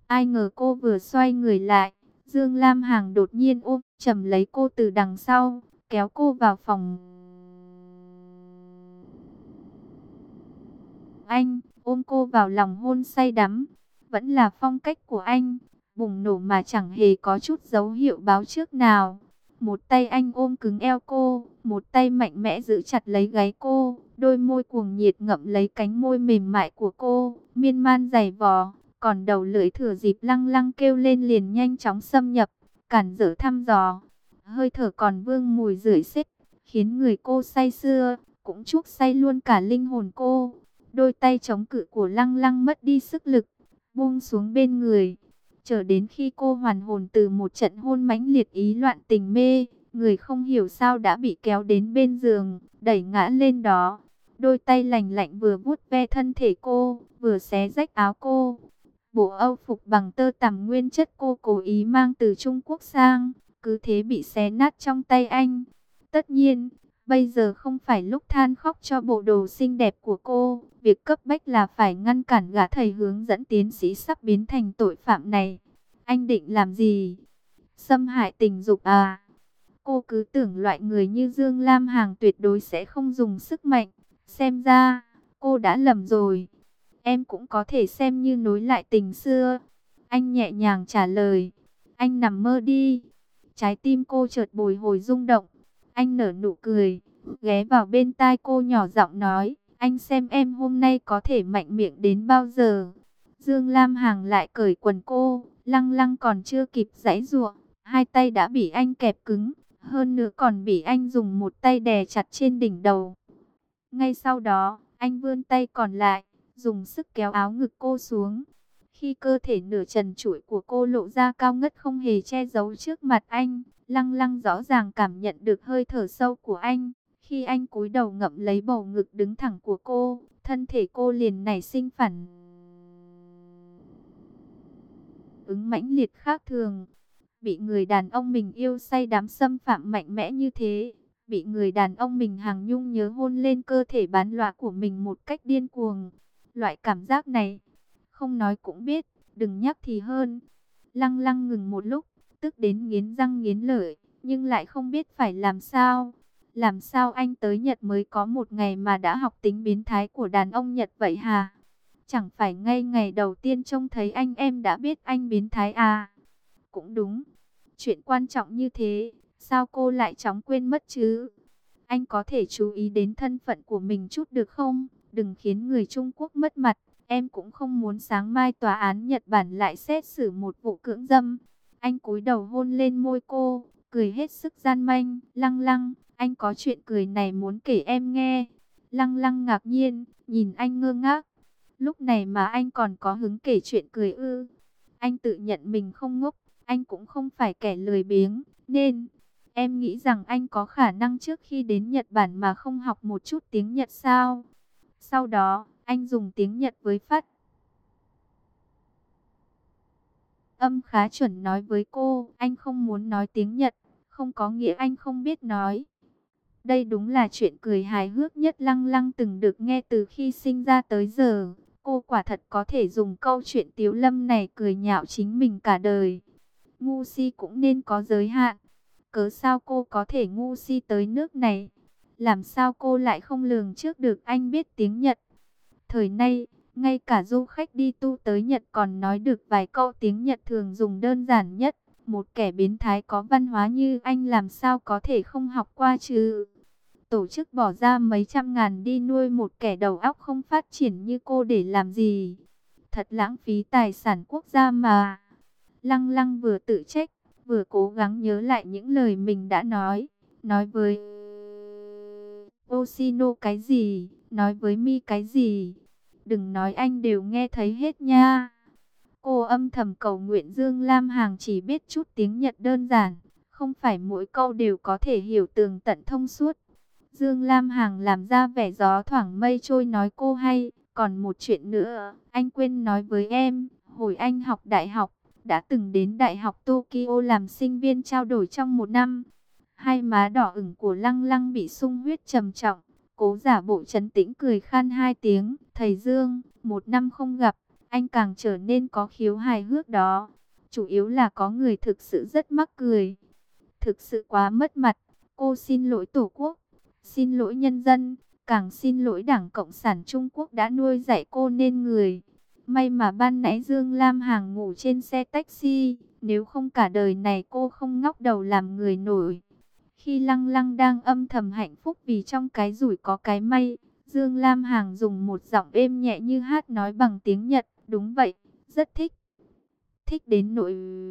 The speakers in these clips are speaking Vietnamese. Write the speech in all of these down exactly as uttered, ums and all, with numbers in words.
Ai ngờ cô vừa xoay người lại, Dương Lam Hằng đột nhiên ôm chầm lấy cô từ đằng sau, kéo cô vào phòng. Anh ôm cô vào lòng hôn say đắm, vẫn là phong cách của anh, bùng nổ mà chẳng hề có chút dấu hiệu báo trước nào. Một tay anh ôm cứng eo cô, một tay mạnh mẽ giữ chặt lấy gáy cô, đôi môi cuồng nhiệt ngậm lấy cánh môi mềm mại của cô, miên man giày vò, còn đầu lưỡi thừa dịp lăng lăng kêu lên liền nhanh chóng xâm nhập, cản trở thăm dò. Hơi thở còn vương mùi rưởi xích, khiến người cô say sưa, cũng chuốc say luôn cả linh hồn cô. Đôi tay chống cự của lăng lăng mất đi sức lực, buông xuống bên người. Chờ đến khi cô hoàn hồn từ một trận hôn mãnh liệt ý loạn tình mê, người không hiểu sao đã bị kéo đến bên giường, đẩy ngã lên đó. Đôi tay lành lạnh vừa vuốt ve thân thể cô, vừa xé rách áo cô. Bộ âu phục bằng tơ tằm nguyên chất cô cố ý mang từ Trung Quốc sang, cứ thế bị xé nát trong tay anh. Tất nhiên, bây giờ không phải lúc than khóc cho bộ đồ xinh đẹp của cô. Việc cấp bách là phải ngăn cản gã thầy hướng dẫn tiến sĩ sắp biến thành tội phạm này. Anh định làm gì? Xâm hại tình dục à? Cô cứ tưởng loại người như Dương Lam Hằng tuyệt đối sẽ không dùng sức mạnh. Xem ra, cô đã lầm rồi. Em cũng có thể xem như nối lại tình xưa. Anh nhẹ nhàng trả lời. Anh nằm mơ đi. Trái tim cô chợt bồi hồi rung động. Anh nở nụ cười, ghé vào bên tai cô nhỏ giọng nói. Anh xem em hôm nay có thể mạnh miệng đến bao giờ. Dương Lam Hằng lại cởi quần cô. Lăng lăng còn chưa kịp giãy giụa, hai tay đã bị anh kẹp cứng. Hơn nữa còn bị anh dùng một tay đè chặt trên đỉnh đầu. Ngay sau đó, anh vươn tay còn lại, dùng sức kéo áo ngực cô xuống. Khi cơ thể nửa trần trụi của cô lộ ra cao ngất không hề che giấu trước mặt anh, lăng lăng rõ ràng cảm nhận được hơi thở sâu của anh. Khi anh cúi đầu ngậm lấy bầu ngực đứng thẳng của cô, thân thể cô liền nảy sinh phản ứng mãnh liệt khác thường. Bị người đàn ông mình yêu say đắm xâm phạm mạnh mẽ như thế, bị người đàn ông mình hàng nhung nhớ hôn lên cơ thể bán loa của mình một cách điên cuồng. Loại cảm giác này, không nói cũng biết, đừng nhắc thì hơn. Lăng lăng ngừng một lúc, tức đến nghiến răng nghiến lợi, nhưng lại không biết phải làm sao. Làm sao anh tới Nhật mới có một ngày mà đã học tính biến thái của đàn ông Nhật vậy hả? Chẳng phải ngay ngày đầu tiên trông thấy anh em đã biết anh biến thái à? Cũng đúng, chuyện quan trọng như thế, sao cô lại chóng quên mất chứ? Anh có thể chú ý đến thân phận của mình chút được không? Đừng khiến người Trung Quốc mất mặt. Em cũng không muốn sáng mai tòa án Nhật Bản lại xét xử một vụ cưỡng dâm. Anh cúi đầu hôn lên môi cô, cười hết sức gian manh. Lăng lăng, anh có chuyện cười này muốn kể em nghe. Lăng lăng ngạc nhiên, nhìn anh ngơ ngác. Lúc này mà anh còn có hứng kể chuyện cười ư? Anh tự nhận mình không ngốc, anh cũng không phải kẻ lười biếng, nên em nghĩ rằng anh có khả năng trước khi đến Nhật Bản mà không học một chút tiếng Nhật sao? Sau đó, anh dùng tiếng Nhật với phát âm khá chuẩn nói với cô, anh không muốn nói tiếng Nhật, không có nghĩa anh không biết nói. Đây đúng là chuyện cười hài hước nhất Lăng Lăng từng được nghe từ khi sinh ra tới giờ. Cô quả thật có thể dùng câu chuyện tiếu lâm này cười nhạo chính mình cả đời. Ngu si cũng nên có giới hạn. Cớ sao cô có thể ngu si tới nước này? Làm sao cô lại không lường trước được anh biết tiếng Nhật? Thời nay, ngay cả du khách đi tu tới Nhật còn nói được vài câu tiếng Nhật thường dùng đơn giản nhất. Một kẻ biến thái có văn hóa như anh làm sao có thể không học qua chứ? Tổ chức bỏ ra mấy trăm ngàn đi nuôi một kẻ đầu óc không phát triển như cô để làm gì? Thật lãng phí tài sản quốc gia mà. Lăng lăng vừa tự trách, vừa cố gắng nhớ lại những lời mình đã nói. Nói với Oshino cái gì, nói với Mi cái gì. Đừng nói anh đều nghe thấy hết nha. Cô âm thầm cầu nguyện Dương Lam Hằng chỉ biết chút tiếng Nhật đơn giản. Không phải mỗi câu đều có thể hiểu tường tận thông suốt. Dương Lam Hằng làm ra vẻ gió thoảng mây trôi nói cô hay. Còn một chuyện nữa, anh quên nói với em. Hồi anh học đại học, đã từng đến Đại học Tokyo làm sinh viên trao đổi trong một năm. Hai má đỏ ửng của Lăng Lăng bị sung huyết trầm trọng. Cố giả bộ trấn tĩnh cười khan hai tiếng. Thầy Dương, một năm không gặp, anh càng trở nên có khiếu hài hước đó. Chủ yếu là có người thực sự rất mắc cười. Thực sự quá mất mặt. Cô xin lỗi Tổ quốc, xin lỗi nhân dân, càng xin lỗi Đảng Cộng sản Trung Quốc đã nuôi dạy cô nên người. May mà ban nãy Dương Lam Hằng ngủ trên xe taxi, nếu không cả đời này cô không ngóc đầu làm người nổi. Khi Lăng Lăng đang âm thầm hạnh phúc vì trong cái rủi có cái may, Dương Lam Hằng dùng một giọng êm nhẹ như hát nói bằng tiếng Nhật, đúng vậy, rất thích. Thích đến nỗi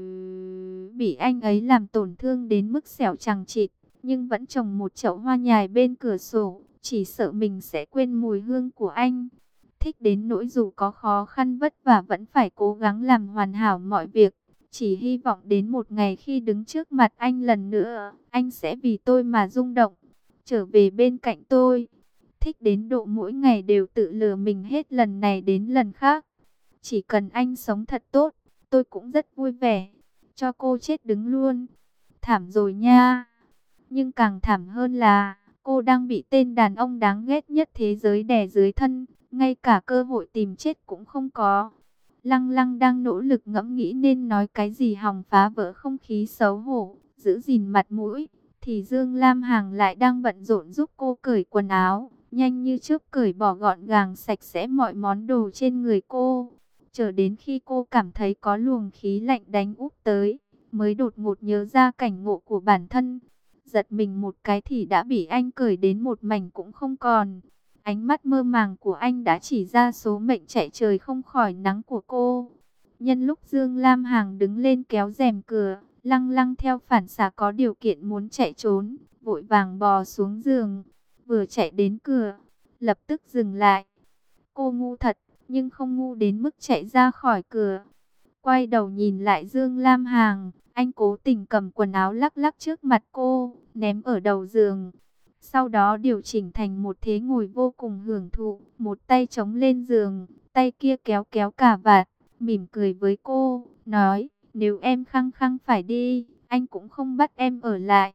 bị anh ấy làm tổn thương đến mức xẻo chằng chịt, nhưng vẫn trồng một chậu hoa nhài bên cửa sổ, chỉ sợ mình sẽ quên mùi hương của anh. Thích đến nỗi dù có khó khăn vất vả vẫn phải cố gắng làm hoàn hảo mọi việc, chỉ hy vọng đến một ngày khi đứng trước mặt anh lần nữa, anh sẽ vì tôi mà rung động, trở về bên cạnh tôi. Thích đến độ mỗi ngày đều tự lừa mình hết lần này đến lần khác. Chỉ cần anh sống thật tốt, tôi cũng rất vui vẻ. Cho cô chết đứng luôn. Thảm rồi nha. Nhưng càng thảm hơn là cô đang bị tên đàn ông đáng ghét nhất thế giới đè dưới thân, ngay cả cơ hội tìm chết cũng không có. Lăng Lăng đang nỗ lực ngẫm nghĩ nên nói cái gì hòng phá vỡ không khí xấu hổ, giữ gìn mặt mũi, thì Dương Lam Hằng lại đang bận rộn giúp cô cởi quần áo, nhanh như chớp cởi bỏ gọn gàng sạch sẽ mọi món đồ trên người cô. Chờ đến khi cô cảm thấy có luồng khí lạnh đánh úp tới, mới đột ngột nhớ ra cảnh ngộ của bản thân. Giật mình một cái thì đã bị anh cởi đến một mảnh cũng không còn. Ánh mắt mơ màng của anh đã chỉ ra số mệnh chạy trời không khỏi nắng của cô. Nhân lúc Dương Lam Hằng đứng lên kéo rèm cửa, Lăng Lăng theo phản xạ có điều kiện muốn chạy trốn, vội vàng bò xuống giường. Vừa chạy đến cửa, lập tức dừng lại. Cô ngu thật, nhưng không ngu đến mức chạy ra khỏi cửa. Quay đầu nhìn lại Dương Lam Hằng, anh cố tình cầm quần áo lắc lắc trước mặt cô, ném ở đầu giường. Sau đó điều chỉnh thành một thế ngồi vô cùng hưởng thụ, một tay chống lên giường, tay kia kéo kéo cà vạt, mỉm cười với cô, nói, nếu em khăng khăng phải đi, anh cũng không bắt em ở lại.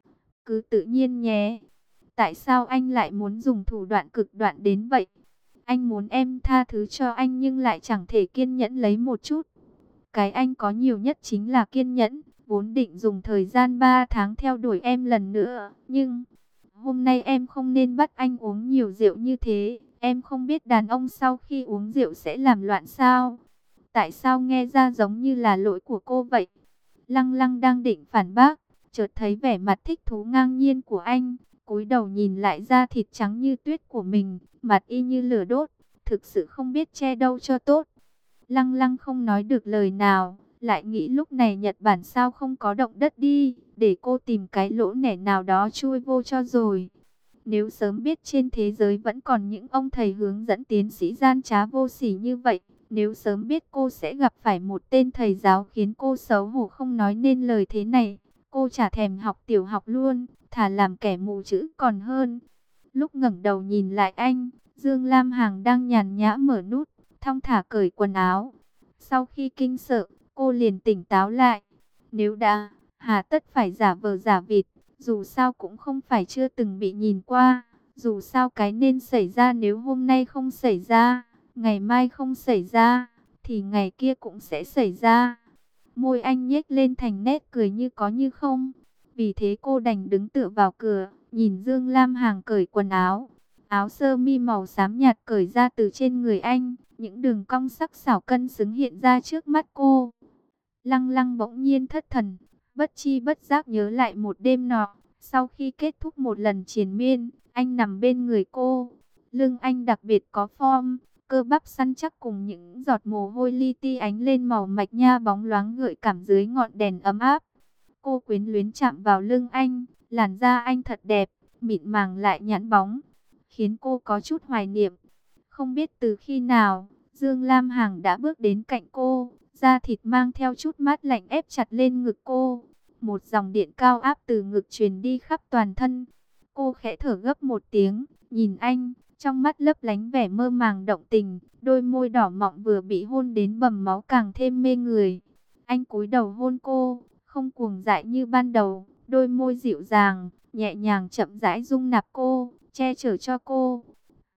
Cứ tự nhiên nhé. Tại sao anh lại muốn dùng thủ đoạn cực đoan đến vậy? Anh muốn em tha thứ cho anh nhưng lại chẳng thể kiên nhẫn lấy một chút. Cái anh có nhiều nhất chính là kiên nhẫn, vốn định dùng thời gian ba tháng theo đuổi em lần nữa. Nhưng, hôm nay em không nên bắt anh uống nhiều rượu như thế. Em không biết đàn ông sau khi uống rượu sẽ làm loạn sao? Tại sao nghe ra giống như là lỗi của cô vậy? Lăng Lăng đang định phản bác, chợt thấy vẻ mặt thích thú ngang nhiên của anh. Cúi đầu nhìn lại da thịt trắng như tuyết của mình, mặt y như lửa đốt, thực sự không biết che đâu cho tốt. Lăng Lăng không nói được lời nào, lại nghĩ lúc này Nhật Bản sao không có động đất đi, để cô tìm cái lỗ nẻ nào đó chui vô cho rồi. Nếu sớm biết trên thế giới vẫn còn những ông thầy hướng dẫn tiến sĩ gian trá vô sỉ như vậy, nếu sớm biết cô sẽ gặp phải một tên thầy giáo khiến cô xấu hổ không nói nên lời thế này, cô chả thèm học tiểu học luôn, thà làm kẻ mù chữ còn hơn. Lúc ngẩng đầu nhìn lại anh, Dương Lam Hằng đang nhàn nhã mở nút, thong thả cởi quần áo. Sau khi kinh sợ, cô liền tỉnh táo lại. Nếu đã, hà tất phải giả vờ giả vịt, dù sao cũng không phải chưa từng bị nhìn qua. Dù sao cái nên xảy ra nếu hôm nay không xảy ra, ngày mai không xảy ra, thì ngày kia cũng sẽ xảy ra. Môi anh nhếch lên thành nét cười như có như không. Vì thế cô đành đứng tựa vào cửa, nhìn Dương Lam Hằng cởi quần áo. Áo sơ mi màu xám nhạt cởi ra từ trên người anh, những đường cong sắc sảo cân xứng hiện ra trước mắt cô. Lăng Lăng bỗng nhiên thất thần, bất chi bất giác nhớ lại một đêm nọ, sau khi kết thúc một lần triền miên, anh nằm bên người cô. Lưng anh đặc biệt có form, cơ bắp săn chắc cùng những giọt mồ hôi li ti ánh lên màu mạch nha bóng loáng gợi cảm dưới ngọn đèn ấm áp. Cô quyến luyến chạm vào lưng anh, làn da anh thật đẹp, mịn màng lại nhẵn bóng, khiến cô có chút hoài niệm. Không biết từ khi nào, Dương Lam Hằng đã bước đến cạnh cô, da thịt mang theo chút mát lạnh ép chặt lên ngực cô. Một dòng điện cao áp từ ngực truyền đi khắp toàn thân. Cô khẽ thở gấp một tiếng, nhìn anh, trong mắt lấp lánh vẻ mơ màng động tình, đôi môi đỏ mọng vừa bị hôn đến bầm máu càng thêm mê người. Anh cúi đầu hôn cô, không cuồng dại như ban đầu, đôi môi dịu dàng, nhẹ nhàng chậm rãi dung nạp cô, che chở cho cô.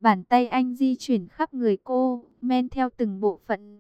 Bàn tay anh di chuyển khắp người cô, men theo từng bộ phận.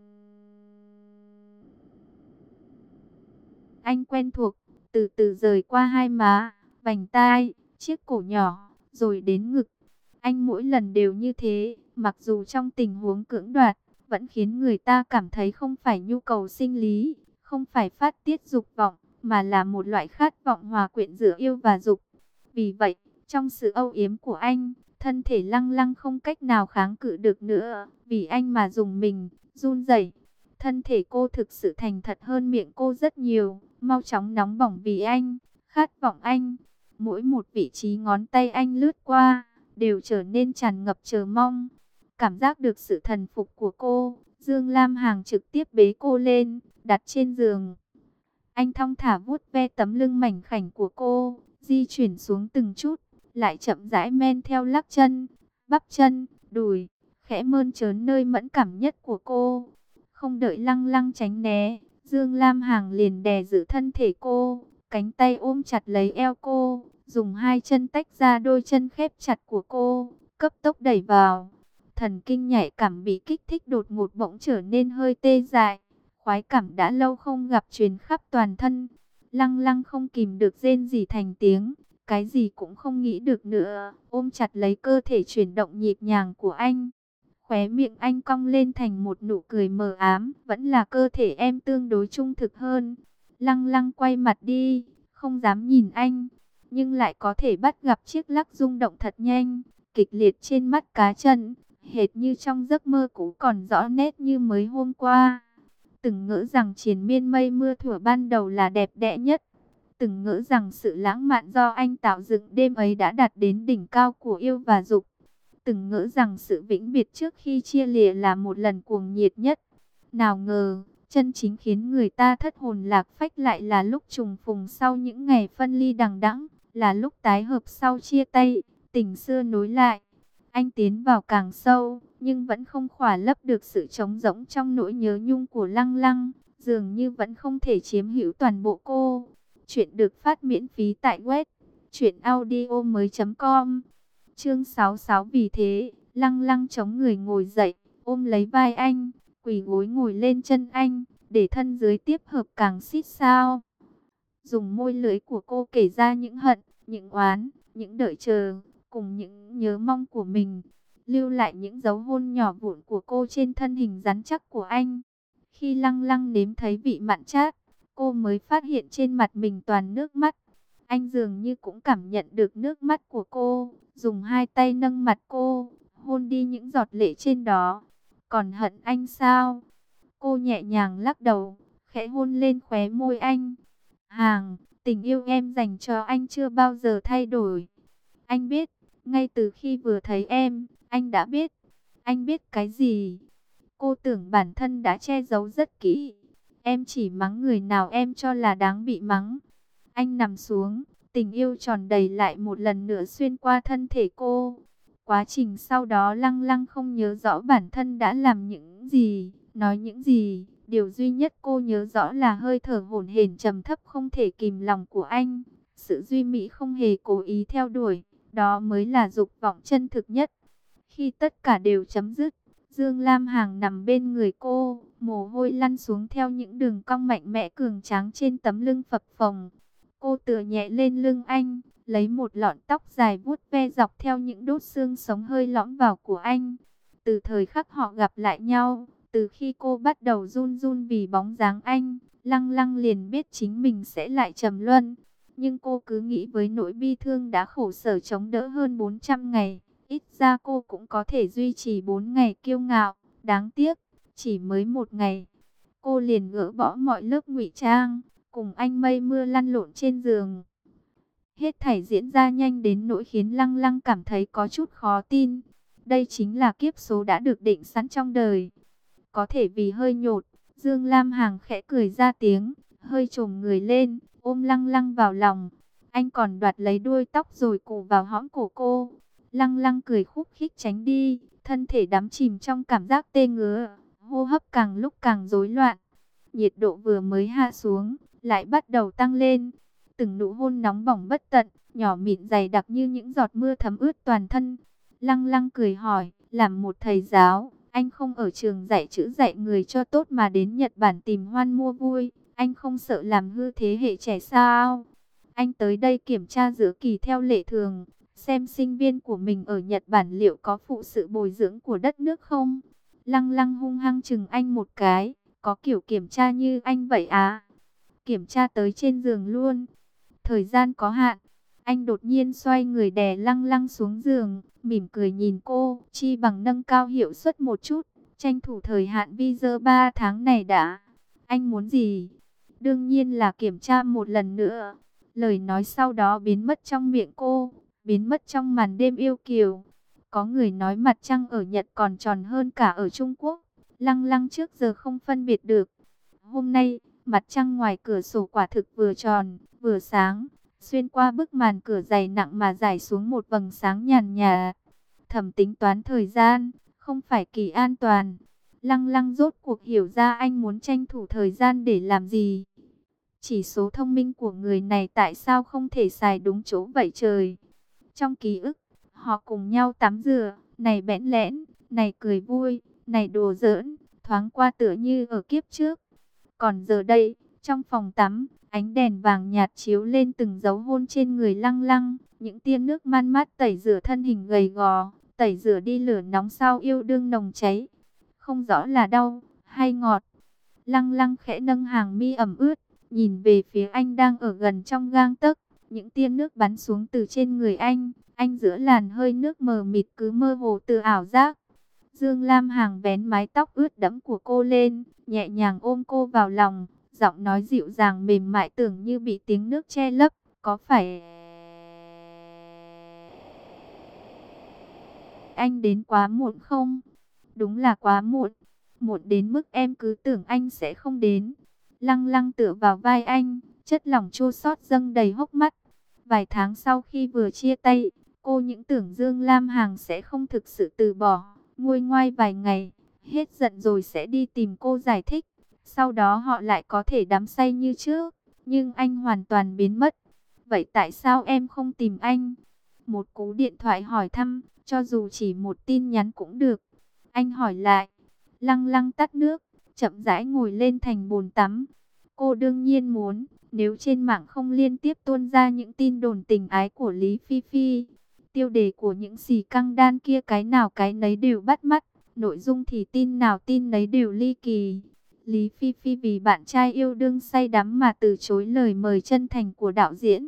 Anh quen thuộc, từ từ rời qua hai má, vành tai, chiếc cổ nhỏ, rồi đến ngực. Anh mỗi lần đều như thế, mặc dù trong tình huống cưỡng đoạt, vẫn khiến người ta cảm thấy không phải nhu cầu sinh lý, không phải phát tiết dục vọng, mà là một loại khát vọng hòa quyện giữa yêu và dục. Vì vậy, trong sự âu yếm của anh, thân thể Lăng Lăng không cách nào kháng cự được nữa, vì anh mà dùng mình, run rẩy. Thân thể cô thực sự thành thật hơn miệng cô rất nhiều, mau chóng nóng bỏng vì anh, khát vọng anh. Mỗi một vị trí ngón tay anh lướt qua, đều trở nên tràn ngập chờ mong. Cảm giác được sự thần phục của cô, Dương Lam Hằng trực tiếp bế cô lên, đặt trên giường. Anh thong thả vuốt ve tấm lưng mảnh khảnh của cô, di chuyển xuống từng chút, lại chậm rãi men theo lắc chân, bắp chân, đùi, khẽ mơn trớn nơi mẫn cảm nhất của cô. Không đợi Lăng Lăng tránh né, Dương Lam Hằng liền đè giữ thân thể cô, cánh tay ôm chặt lấy eo cô, dùng hai chân tách ra đôi chân khép chặt của cô, cấp tốc đẩy vào. Thần kinh nhạy cảm bị kích thích đột ngột bỗng trở nên hơi tê dại, khoái cảm đã lâu không gặp truyền khắp toàn thân. Lăng Lăng không kìm được rên rỉ thành tiếng, cái gì cũng không nghĩ được nữa, ôm chặt lấy cơ thể chuyển động nhịp nhàng của anh. Khóe miệng anh cong lên thành một nụ cười mờ ám, vẫn là cơ thể em tương đối trung thực hơn. Lăng Lăng quay mặt đi, không dám nhìn anh, nhưng lại có thể bắt gặp chiếc lắc rung động thật nhanh, kịch liệt trên mắt cá chân, hệt như trong giấc mơ cũ còn rõ nét như mới hôm qua. Từng ngỡ rằng triền miên mây mưa thuở ban đầu là đẹp đẽ nhất, từng ngỡ rằng sự lãng mạn do anh tạo dựng đêm ấy đã đạt đến đỉnh cao của yêu và dục. Từng ngỡ rằng sự vĩnh biệt trước khi chia lìa là một lần cuồng nhiệt nhất. Nào ngờ, chân chính khiến người ta thất hồn lạc phách lại là lúc trùng phùng sau những ngày phân ly đằng đẵng, là lúc tái hợp sau chia tay, tình xưa nối lại. Anh tiến vào càng sâu, nhưng vẫn không khỏa lấp được sự trống rỗng trong nỗi nhớ nhung của Lăng Lăng, dường như vẫn không thể chiếm hữu toàn bộ cô. Chuyện được phát miễn phí tại web truyện audio mới chấm com. Chương sáu mươi sáu. Vì thế, Lăng Lăng chống người ngồi dậy, ôm lấy vai anh, quỳ gối ngồi lên chân anh, để thân dưới tiếp hợp càng xít sao. Dùng môi lưỡi của cô kể ra những hận, những oán, những đợi chờ, cùng những nhớ mong của mình, lưu lại những dấu hôn nhỏ vụn của cô trên thân hình rắn chắc của anh. Khi Lăng Lăng nếm thấy vị mặn chát, cô mới phát hiện trên mặt mình toàn nước mắt. Anh dường như cũng cảm nhận được nước mắt của cô, dùng hai tay nâng mặt cô, hôn đi những giọt lệ trên đó. Còn hận anh sao? Cô nhẹ nhàng lắc đầu, khẽ hôn lên khóe môi anh. Hàng, tình yêu em dành cho anh chưa bao giờ thay đổi. Anh biết, ngay từ khi vừa thấy em, anh đã biết. Anh biết cái gì? Cô tưởng bản thân đã che giấu rất kỹ. Em chỉ mắng người nào em cho là đáng bị mắng. Anh nằm xuống, tình yêu tròn đầy lại một lần nữa xuyên qua thân thể cô. Quá trình sau đó Lăng Lăng không nhớ rõ bản thân đã làm những gì, nói những gì. Điều duy nhất cô nhớ rõ là hơi thở hổn hển trầm thấp không thể kìm lòng của anh. Sự duy mỹ không hề cố ý theo đuổi, đó mới là dục vọng chân thực nhất. Khi tất cả đều chấm dứt, Dương Lam Hằng nằm bên người cô, mồ hôi lăn xuống theo những đường cong mạnh mẽ cường tráng trên tấm lưng phập phồng. Cô tựa nhẹ lên lưng anh, lấy một lọn tóc dài vuốt ve dọc theo những đốt xương sống hơi lõm vào của anh. Từ thời khắc họ gặp lại nhau, từ khi cô bắt đầu run run vì bóng dáng anh, Lăng Lăng liền biết chính mình sẽ lại trầm luân. Nhưng cô cứ nghĩ với nỗi bi thương đã khổ sở chống đỡ hơn bốn trăm ngày, ít ra cô cũng có thể duy trì bốn ngày kiêu ngạo. Đáng tiếc, chỉ mới một ngày, cô liền gỡ bỏ mọi lớp ngụy trang, cùng anh mây mưa lăn lộn trên giường. Hết thảy diễn ra nhanh đến nỗi khiến Lăng Lăng cảm thấy có chút khó tin. Đây chính là kiếp số đã được định sẵn trong đời. Có thể vì hơi nhột, Dương Lam Hằng khẽ cười ra tiếng, hơi chồm người lên, ôm Lăng Lăng vào lòng. Anh còn đoạt lấy đuôi tóc rồi cù vào hõm cổ cô. Lăng Lăng cười khúc khích tránh đi, thân thể đắm chìm trong cảm giác tê ngứa, hô hấp càng lúc càng rối loạn. Nhiệt độ vừa mới hạ xuống, lại bắt đầu tăng lên. Từng nụ hôn nóng bỏng bất tận, nhỏ mịn dày đặc như những giọt mưa thấm ướt toàn thân. Lăng Lăng cười hỏi, làm một thầy giáo, anh không ở trường dạy chữ dạy người cho tốt mà đến Nhật Bản tìm hoan mua vui, anh không sợ làm hư thế hệ trẻ sao? Anh tới đây kiểm tra giữa kỳ theo lệ thường, xem sinh viên của mình ở Nhật Bản liệu có phụ sự bồi dưỡng của đất nước không? Lăng Lăng hung hăng chừng anh một cái, có kiểu kiểm tra như anh vậy à? Kiểm tra tới trên giường luôn. Thời gian có hạn. Anh đột nhiên xoay người đè Lăng Lăng xuống giường, mỉm cười nhìn cô, chi bằng nâng cao hiệu suất một chút, tranh thủ thời hạn visa ba tháng này đã. Anh muốn gì? Đương nhiên là kiểm tra một lần nữa. Lời nói sau đó biến mất trong miệng cô, biến mất trong màn đêm yêu kiều. Có người nói mặt trăng ở Nhật còn tròn hơn cả ở Trung Quốc. Lăng Lăng trước giờ không phân biệt được. Hôm nay, mặt trăng ngoài cửa sổ quả thực vừa tròn, vừa sáng. Xuyên qua bức màn cửa dày nặng mà rải xuống một vầng sáng nhàn nhạt. Thầm tính toán thời gian, không phải kỳ an toàn. Lăng Lăng rốt cuộc hiểu ra anh muốn tranh thủ thời gian để làm gì. Chỉ số thông minh của người này tại sao không thể xài đúng chỗ vậy trời. Trong ký ức, họ cùng nhau tắm rửa, này bẽn lẽn, này cười vui, này đùa giỡn, thoáng qua tựa như ở kiếp trước. Còn giờ đây, trong phòng tắm, ánh đèn vàng nhạt chiếu lên từng dấu hôn trên người Lăng Lăng, những tia nước man mát tẩy rửa thân hình gầy gò, tẩy rửa đi lửa nóng sau yêu đương nồng cháy. Không rõ là đau hay ngọt. Lăng Lăng khẽ nâng hàng mi ẩm ướt, nhìn về phía anh đang ở gần trong gang tấc, những tia nước bắn xuống từ trên người anh, anh giữa làn hơi nước mờ mịt cứ mơ hồ từ ảo giác. Dương Lam Hằng vén mái tóc ướt đẫm của cô lên, nhẹ nhàng ôm cô vào lòng, giọng nói dịu dàng mềm mại tưởng như bị tiếng nước che lấp, có phải anh đến quá muộn không? Đúng là quá muộn, muộn đến mức em cứ tưởng anh sẽ không đến. Lăng Lăng tựa vào vai anh, chất lỏng chua xót dâng đầy hốc mắt. Vài tháng sau khi vừa chia tay, cô những tưởng Dương Lam Hằng sẽ không thực sự từ bỏ, nguôi ngoai vài ngày, hết giận rồi sẽ đi tìm cô giải thích. Sau đó họ lại có thể đắm say như trước, nhưng anh hoàn toàn biến mất. Vậy tại sao em không tìm anh? Một cú điện thoại hỏi thăm, cho dù chỉ một tin nhắn cũng được. Anh hỏi lại. Lăng Lăng tắt nước, chậm rãi ngồi lên thành bồn tắm. Cô đương nhiên muốn, nếu trên mạng không liên tiếp tuôn ra những tin đồn tình ái của Lý Phi Phi, tiêu đề của những xì căng đan kia cái nào cái nấy đều bắt mắt, nội dung thì tin nào tin nấy đều ly kỳ. Lý Phi Phi vì bạn trai yêu đương say đắm mà từ chối lời mời chân thành của đạo diễn.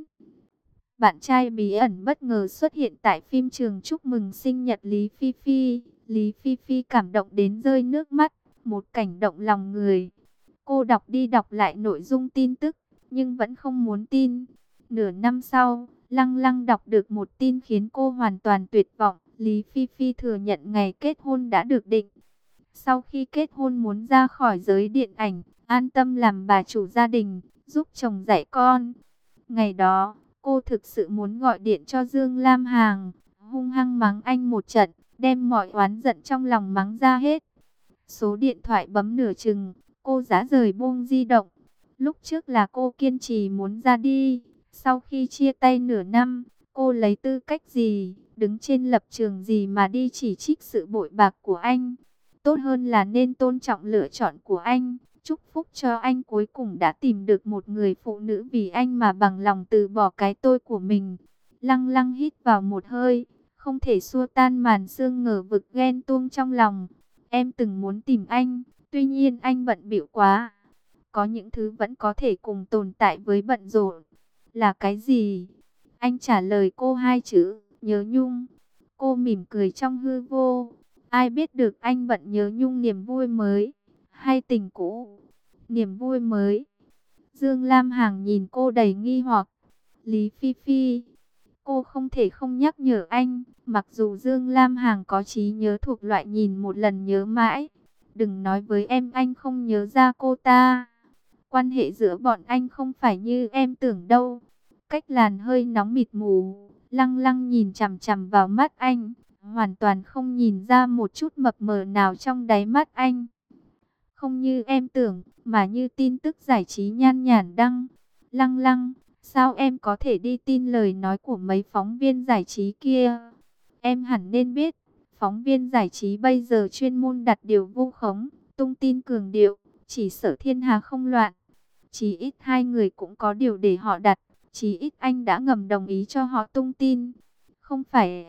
Bạn trai bí ẩn bất ngờ xuất hiện tại phim trường chúc mừng sinh nhật Lý Phi Phi. Lý Phi Phi cảm động đến rơi nước mắt, một cảnh động lòng người. Cô đọc đi đọc lại nội dung tin tức, nhưng vẫn không muốn tin. Nửa năm sau, Lăng Lăng đọc được một tin khiến cô hoàn toàn tuyệt vọng. Lý Phi Phi thừa nhận ngày kết hôn đã được định. Sau khi kết hôn muốn ra khỏi giới điện ảnh, an tâm làm bà chủ gia đình, giúp chồng dạy con. Ngày đó, cô thực sự muốn gọi điện cho Dương Lam Hằng, hung hăng mắng anh một trận, đem mọi oán giận trong lòng mắng ra hết. Số điện thoại bấm nửa chừng, cô rã rời buông di động. Lúc trước là cô kiên trì muốn ra đi, sau khi chia tay nửa năm, cô lấy tư cách gì, đứng trên lập trường gì mà đi chỉ trích sự bội bạc của anh. Tốt hơn là nên tôn trọng lựa chọn của anh, chúc phúc cho anh cuối cùng đã tìm được một người phụ nữ vì anh mà bằng lòng từ bỏ cái tôi của mình. Lăng Lăng hít vào một hơi, không thể xua tan màn sương ngờ vực ghen tuông trong lòng. Em từng muốn tìm anh, tuy nhiên anh bận bịu quá. Có những thứ vẫn có thể cùng tồn tại với bận rộn. Là cái gì? Anh trả lời cô hai chữ, nhớ nhung. Cô mỉm cười trong hư vô. Ai biết được anh bận nhớ nhung niềm vui mới, hay tình cũ? Niềm vui mới. Dương Lam Hằng nhìn cô đầy nghi hoặc. Lý Phi Phi, cô không thể không nhắc nhở anh, mặc dù Dương Lam Hằng có trí nhớ thuộc loại nhìn một lần nhớ mãi. Đừng nói với em anh không nhớ ra cô ta. Quan hệ giữa bọn anh không phải như em tưởng đâu. Cách làn hơi nóng mịt mù, Lăng Lăng nhìn chằm chằm vào mắt anh, hoàn toàn không nhìn ra một chút mập mờ nào trong đáy mắt anh. Không như em tưởng, mà như tin tức giải trí nhan nhản đăng. Lăng Lăng, sao em có thể đi tin lời nói của mấy phóng viên giải trí kia? Em hẳn nên biết, phóng viên giải trí bây giờ chuyên môn đặt điều vu khống, tung tin cường điệu, chỉ sợ thiên hà không loạn. Chí ít hai người cũng có điều để họ đặt, chí ít anh đã ngầm đồng ý cho họ tung tin. Không phải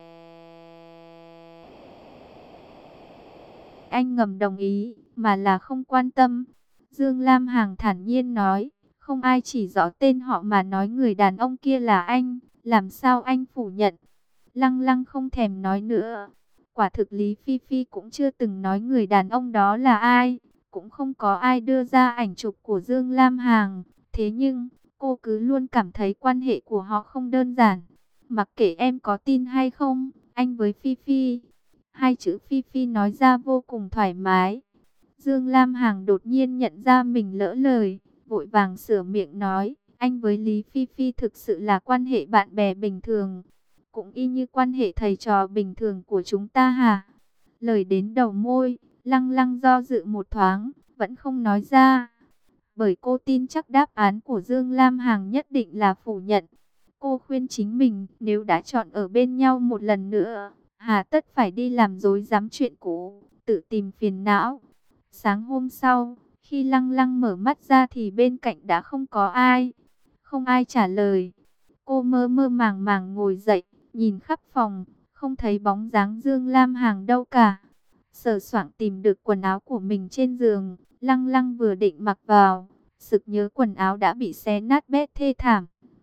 anh ngầm đồng ý, mà là không quan tâm. Dương Lam Hằng thản nhiên nói, không ai chỉ rõ tên họ mà nói người đàn ông kia là anh, làm sao anh phủ nhận. Lăng Lăng không thèm nói nữa. Quả thực Lý Phi Phi cũng chưa từng nói người đàn ông đó là ai, cũng không có ai đưa ra ảnh chụp của Dương Lam Hằng. Thế nhưng, cô cứ luôn cảm thấy quan hệ của họ không đơn giản. Mặc kệ em có tin hay không, anh với Phi Phi. Hai chữ Phi Phi nói ra vô cùng thoải mái. Dương Lam Hằng đột nhiên nhận ra mình lỡ lời, vội vàng sửa miệng nói, anh với Lý Phi Phi thực sự là quan hệ bạn bè bình thường, cũng y như quan hệ thầy trò bình thường của chúng ta hả? Lời đến đầu môi, Lăng Lăng do dự một thoáng, vẫn không nói ra. Bởi cô tin chắc đáp án của Dương Lam Hằng nhất định là phủ nhận. Cô khuyên chính mình, nếu đã chọn ở bên nhau một lần nữa, hà tất phải đi làm dối dám chuyện cũ, tự tìm phiền não. Sáng hôm sau, khi Lăng Lăng mở mắt ra thì bên cạnh đã không có ai. Không ai trả lời. Cô mơ mơ màng màng ngồi dậy, nhìn khắp phòng, không thấy bóng dáng Dương Lam Hằng đâu cả. Sờ soạng tìm được quần áo của mình trên giường, Lăng Lăng vừa định mặc vào, sực nhớ quần áo đã bị xé nát bét thê thảm.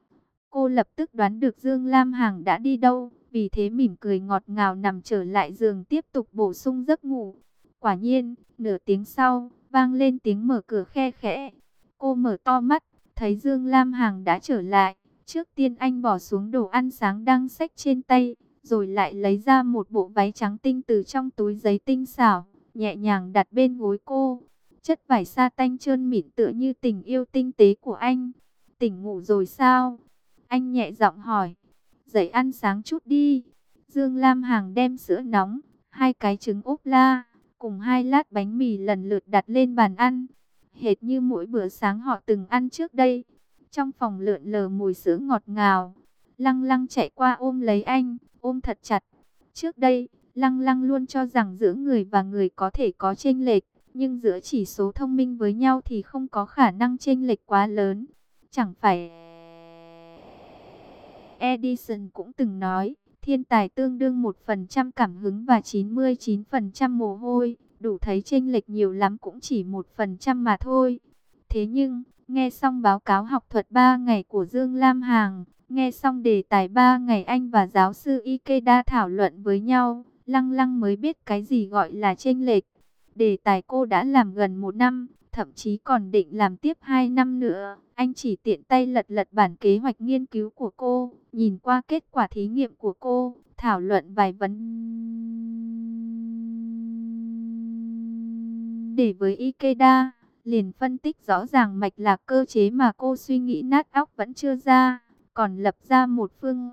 Cô lập tức đoán được Dương Lam Hằng đã đi đâu, vì thế mỉm cười ngọt ngào nằm trở lại giường tiếp tục bổ sung giấc ngủ. Quả nhiên, nửa tiếng sau, vang lên tiếng mở cửa khe khẽ. Cô mở to mắt, thấy Dương Lam Hằng đã trở lại. Trước tiên anh bỏ xuống đồ ăn sáng đang xách trên tay, rồi lại lấy ra một bộ váy trắng tinh từ trong túi giấy tinh xảo, nhẹ nhàng đặt bên gối cô. Chất vải sa tanh trơn mịn tựa như tình yêu tinh tế của anh. Tỉnh ngủ rồi sao? Anh nhẹ giọng hỏi. Dậy ăn sáng chút đi. Dương Lam Hằng đem sữa nóng, hai cái trứng ốp la, cùng hai lát bánh mì lần lượt đặt lên bàn ăn. Hệt như mỗi bữa sáng họ từng ăn trước đây. Trong phòng lượn lờ mùi sữa ngọt ngào. Lăng Lăng chạy qua ôm lấy anh, ôm thật chặt. Trước đây, Lăng Lăng luôn cho rằng giữa người và người có thể có chênh lệch, nhưng giữa chỉ số thông minh với nhau thì không có khả năng chênh lệch quá lớn. Chẳng phải Edison cũng từng nói, thiên tài tương đương một phần trăm cảm hứng và chín mươi chín phần trăm mồ hôi, đủ thấy chênh lệch nhiều lắm cũng chỉ một phần trăm mà thôi. Thế nhưng, nghe xong báo cáo học thuật ba ngày của Dương Lam Hằng, nghe xong đề tài ba ngày anh và giáo sư Ikeda thảo luận với nhau, Lăng Lăng mới biết cái gì gọi là chênh lệch. Đề tài cô đã làm gần một năm, thậm chí còn định làm tiếp hai năm nữa. Anh chỉ tiện tay lật lật bản kế hoạch nghiên cứu của cô, nhìn qua kết quả thí nghiệm của cô, thảo luận vài vấn đề với Ikeda, liền phân tích rõ ràng mạch lạc cơ chế mà cô suy nghĩ nát óc vẫn chưa ra, còn lập ra một phương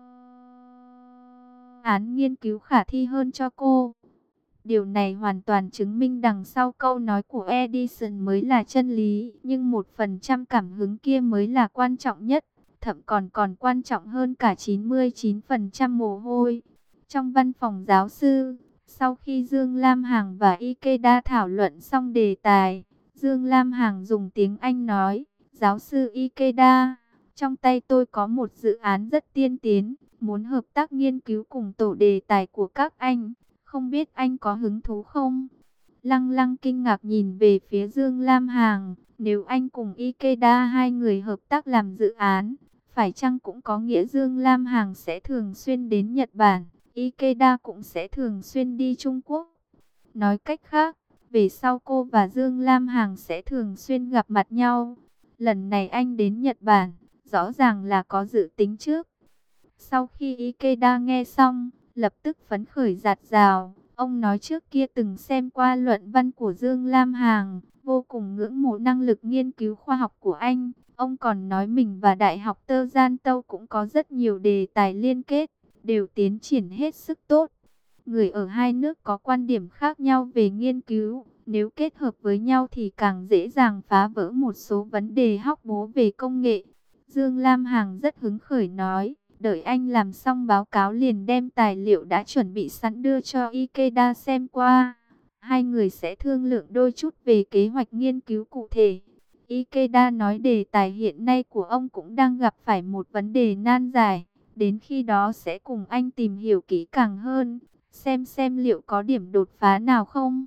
án nghiên cứu khả thi hơn cho cô. Điều này hoàn toàn chứng minh đằng sau câu nói của Edison mới là chân lý, nhưng một phần trăm cảm hứng kia mới là quan trọng nhất, thậm còn còn quan trọng hơn cả chín mươi chín phần trăm mồ hôi. Trong văn phòng giáo sư, sau khi Dương Lam Hằng và Ikeda thảo luận xong đề tài, Dương Lam Hằng dùng tiếng Anh nói, giáo sư Ikeda, trong tay tôi có một dự án rất tiên tiến, muốn hợp tác nghiên cứu cùng tổ đề tài của các anh. Không biết anh có hứng thú không? Lăng Lăng kinh ngạc nhìn về phía Dương Lam Hằng. Nếu anh cùng Ikeda hai người hợp tác làm dự án, phải chăng cũng có nghĩa Dương Lam Hằng sẽ thường xuyên đến Nhật Bản, Ikeda cũng sẽ thường xuyên đi Trung Quốc? Nói cách khác, về sau cô và Dương Lam Hằng sẽ thường xuyên gặp mặt nhau. Lần này anh đến Nhật Bản, rõ ràng là có dự tính trước. Sau khi Ikeda nghe xong, lập tức phấn khởi rạt rào. Ông nói trước kia từng xem qua luận văn của Dương Lam Hằng, vô cùng ngưỡng mộ năng lực nghiên cứu khoa học của anh. Ông còn nói mình và Đại học Tơ Gian Tâu cũng có rất nhiều đề tài liên kết, đều tiến triển hết sức tốt. Người ở hai nước có quan điểm khác nhau về nghiên cứu, nếu kết hợp với nhau thì càng dễ dàng phá vỡ một số vấn đề hóc búa về công nghệ. Dương Lam Hằng rất hứng khởi nói, Đợi anh làm xong báo cáo liền đem tài liệu đã chuẩn bị sẵn đưa cho Ikeda xem qua. Hai người sẽ thương lượng đôi chút về kế hoạch nghiên cứu cụ thể. Ikeda nói đề tài hiện nay của ông cũng đang gặp phải một vấn đề nan giải. Đến khi đó sẽ cùng anh tìm hiểu kỹ càng hơn, xem xem liệu có điểm đột phá nào không.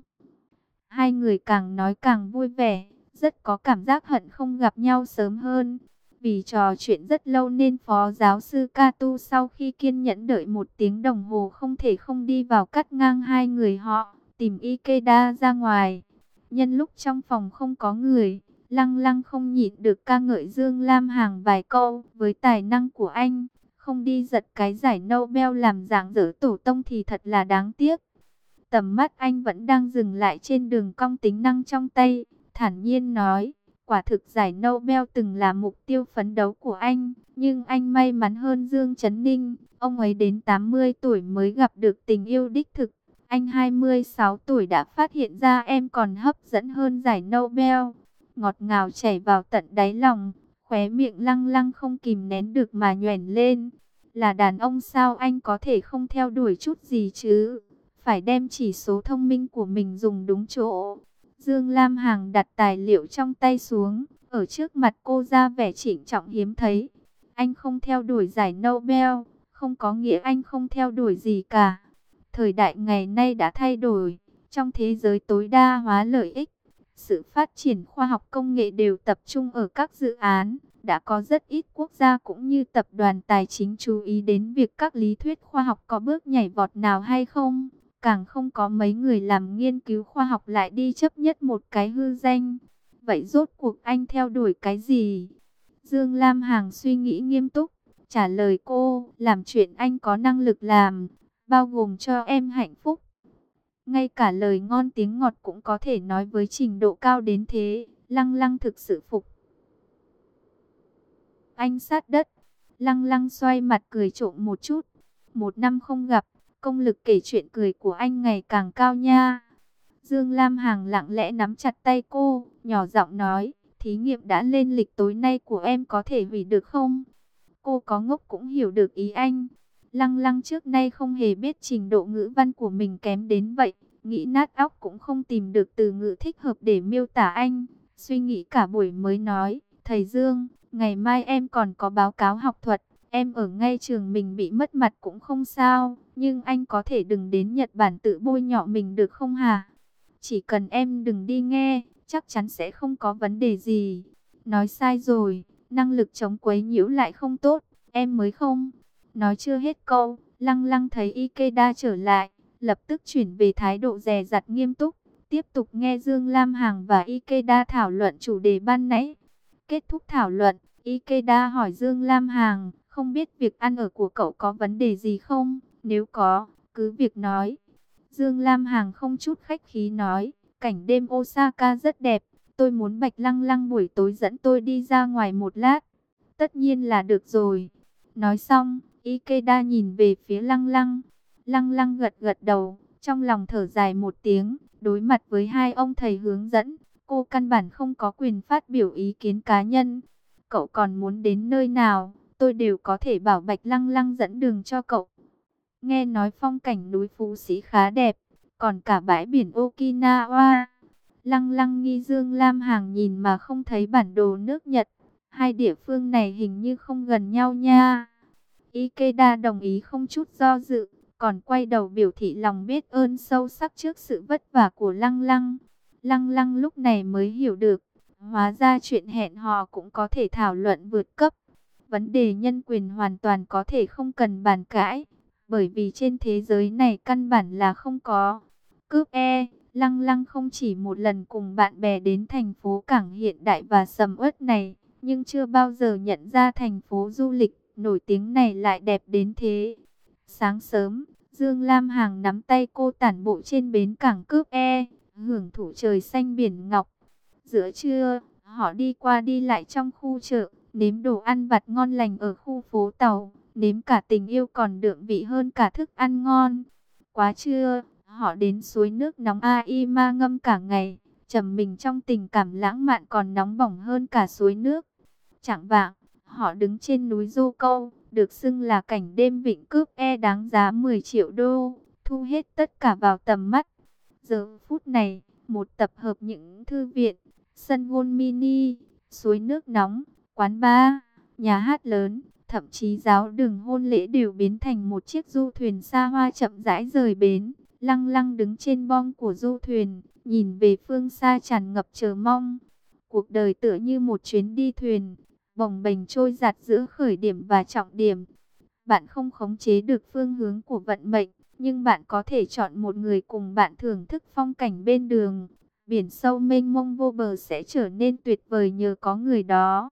Hai người càng nói càng vui vẻ, rất có cảm giác hận không gặp nhau sớm hơn. Vì trò chuyện rất lâu nên phó giáo sư Kato sau khi kiên nhẫn đợi một tiếng đồng hồ không thể không đi vào cắt ngang hai người họ, tìm Ikeda ra ngoài. Nhân lúc trong phòng không có người, Lăng Lăng không nhịn được ca ngợi Dương Lam Hằng vài câu. Với tài năng của anh, không đi giật cái giải Nobel làm dạng dỡ tổ tông thì thật là đáng tiếc. Tầm mắt anh vẫn đang dừng lại trên đường cong tính năng trong tay, thản nhiên nói, quả thực giải Nobel từng là mục tiêu phấn đấu của anh, nhưng anh may mắn hơn Dương Chấn Ninh, ông ấy đến tám mươi tuổi mới gặp được tình yêu đích thực. Anh hai mươi sáu tuổi đã phát hiện ra em còn hấp dẫn hơn giải Nobel. Ngọt ngào chảy vào tận đáy lòng, khóe miệng Lăng Lăng không kìm nén được mà nhoẻn lên. Là đàn ông sao anh có thể không theo đuổi chút gì chứ? Phải đem chỉ số thông minh của mình dùng đúng chỗ. Dương Lam Hằng đặt tài liệu trong tay xuống, ở trước mặt cô ra vẻ trịnh trọng hiếm thấy. Anh không theo đuổi giải Nobel, không có nghĩa anh không theo đuổi gì cả. Thời đại ngày nay đã thay đổi, trong thế giới tối đa hóa lợi ích, sự phát triển khoa học công nghệ đều tập trung ở các dự án. Đã có rất ít quốc gia cũng như tập đoàn tài chính chú ý đến việc các lý thuyết khoa học có bước nhảy vọt nào hay không. Càng không có mấy người làm nghiên cứu khoa học lại đi chấp nhất một cái hư danh. Vậy rốt cuộc anh theo đuổi cái gì? Dương Lam Hằng suy nghĩ nghiêm túc, trả lời cô, làm chuyện anh có năng lực làm, bao gồm cho em hạnh phúc. Ngay cả lời ngon tiếng ngọt cũng có thể nói với trình độ cao đến thế. Lăng Lăng thực sự phục. Anh sát đất. Lăng Lăng xoay mặt cười trộm một chút. Một năm không gặp, công lực kể chuyện cười của anh ngày càng cao nha. Dương Lam Hằng lặng lẽ nắm chặt tay cô, nhỏ giọng nói, thí nghiệm đã lên lịch tối nay của em có thể hủy được không? Cô có ngốc cũng hiểu được ý anh. Lăng Lăng trước nay không hề biết trình độ ngữ văn của mình kém đến vậy. Nghĩ nát óc cũng không tìm được từ ngữ thích hợp để miêu tả anh. Suy nghĩ cả buổi mới nói, thầy Dương, ngày mai em còn có báo cáo học thuật. Em ở ngay trường mình bị mất mặt cũng không sao, nhưng anh có thể đừng đến Nhật Bản tự bôi nhọ mình được không hả? Chỉ cần em đừng đi nghe, chắc chắn sẽ không có vấn đề gì. Nói sai rồi, năng lực chống quấy nhiễu lại không tốt, em mới không. Nói chưa hết câu, Lăng Lăng thấy Ikeda trở lại, lập tức chuyển về thái độ dè dặt nghiêm túc, tiếp tục nghe Dương Lam Hằng và Ikeda thảo luận chủ đề ban nãy. Kết thúc thảo luận, Ikeda hỏi Dương Lam Hằng, không biết việc ăn ở của cậu có vấn đề gì không? Nếu có, cứ việc nói. Dương Lam Hằng không chút khách khí nói, cảnh đêm Osaka rất đẹp, tôi muốn Bạch Lăng Lăng buổi tối dẫn tôi đi ra ngoài một lát. Tất nhiên là được rồi. Nói xong, Ikeda nhìn về phía Lăng Lăng. Lăng Lăng gật gật đầu, trong lòng thở dài một tiếng, đối mặt với hai ông thầy hướng dẫn, cô căn bản không có quyền phát biểu ý kiến cá nhân. Cậu còn muốn đến nơi nào, tôi đều có thể bảo Bạch Lăng Lăng dẫn đường cho cậu. Nghe nói phong cảnh núi Phú Sĩ khá đẹp, còn cả bãi biển Okinawa. Lăng Lăng nghi Dương Lam Hằng nhìn mà không thấy bản đồ nước Nhật. Hai địa phương này hình như không gần nhau nha. Ikeda đồng ý không chút do dự, còn quay đầu biểu thị lòng biết ơn sâu sắc trước sự vất vả của Lăng Lăng. Lăng Lăng lúc này mới hiểu được, hóa ra chuyện hẹn hò cũng có thể thảo luận vượt cấp. Vấn đề nhân quyền hoàn toàn có thể không cần bàn cãi, bởi vì trên thế giới này căn bản là không có. Cướp E, Lăng Lăng không chỉ một lần cùng bạn bè đến thành phố cảng hiện đại và sầm uất này, nhưng chưa bao giờ nhận ra thành phố du lịch nổi tiếng này lại đẹp đến thế. Sáng sớm, Dương Lam Hằng nắm tay cô tản bộ trên bến cảng Cướp E, hưởng thụ trời xanh biển ngọc. Giữa trưa, họ đi qua đi lại trong khu chợ, nếm đồ ăn vặt ngon lành ở khu phố tàu, nếm cả tình yêu còn đượm vị hơn cả thức ăn ngon. Quá trưa, họ đến suối nước nóng Aima ngâm cả ngày, trầm mình trong tình cảm lãng mạn còn nóng bỏng hơn cả suối nước. Chạng vạng, họ đứng trên núi Dô Câu, được xưng là cảnh đêm vịnh cướp e đáng giá mười triệu đô, thu hết tất cả vào tầm mắt. Giờ phút này, một tập hợp những thư viện, sân golf mini, suối nước nóng, quán bar, nhà hát lớn, thậm chí giáo đường hôn lễ đều biến thành một chiếc du thuyền xa hoa chậm rãi rời bến. Lăng Lăng đứng trên bong của du thuyền, nhìn về phương xa tràn ngập chờ mong. Cuộc đời tựa như một chuyến đi thuyền, bồng bềnh trôi dạt giữa khởi điểm và trọng điểm. Bạn không khống chế được phương hướng của vận mệnh, nhưng bạn có thể chọn một người cùng bạn thưởng thức phong cảnh bên đường. Biển sâu mênh mông vô bờ sẽ trở nên tuyệt vời nhờ có người đó.